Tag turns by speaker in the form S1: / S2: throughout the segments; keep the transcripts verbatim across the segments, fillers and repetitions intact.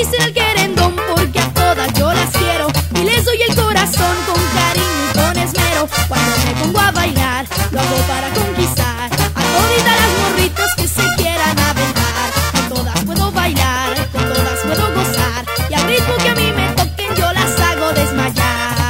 S1: dicen el querendón porque a todas yo las quiero y les doy el corazón con cariño y con esmero. Cuando me pongo a bailar, lo hago para conquistar a toditas las morritas que se quieran aventar. Con todas puedo bailar, con todas puedo gozar y al ritmo que a mí me toquen yo las hago desmayar.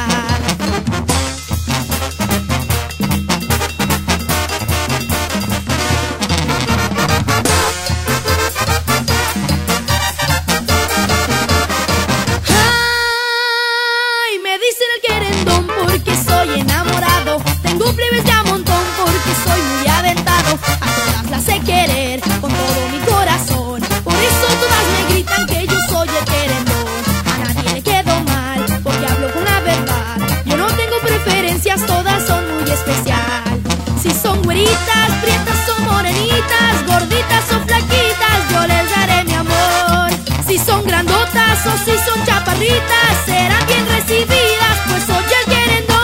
S1: Dicen el querendón porque soy enamorado. Tengo plebes de a montón porque soy muy aventado. A todas las sé querer con todo mi corazón. Por eso todas me gritan que yo soy el querendón. A nadie le quedo mal porque hablo con la verdad. Yo no tengo preferencias, todas son muy especial. Si son güeritas, prietas o morenitas, gorditas o flaquitas, yo les daré mi amor. Si son grandotas o si son chaparritas, serán bien recibidas, pues soy el querendón.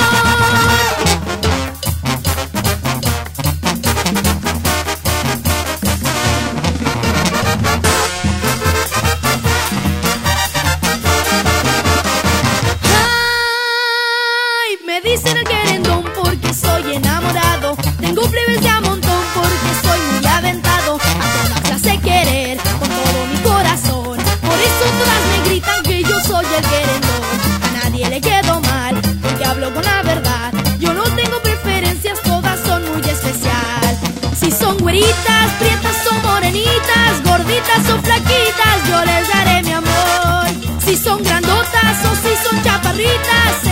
S1: Ay, me dicen el querendón porque soy enamorado. Tengo plebes de a montón porque soy muy aventado. A todas las sé querer con todo mi corazón. Por eso todas me gritan que yo soy el querendón. A nadie le quedo mal porque hablo con la verdad. Yo no tengo preferencias, todas son muy especial. Si son güeritas, prietas o morenitas, gorditas o flaquitas, yo les daré mi amor. Si son grandotas o si son chaparritas,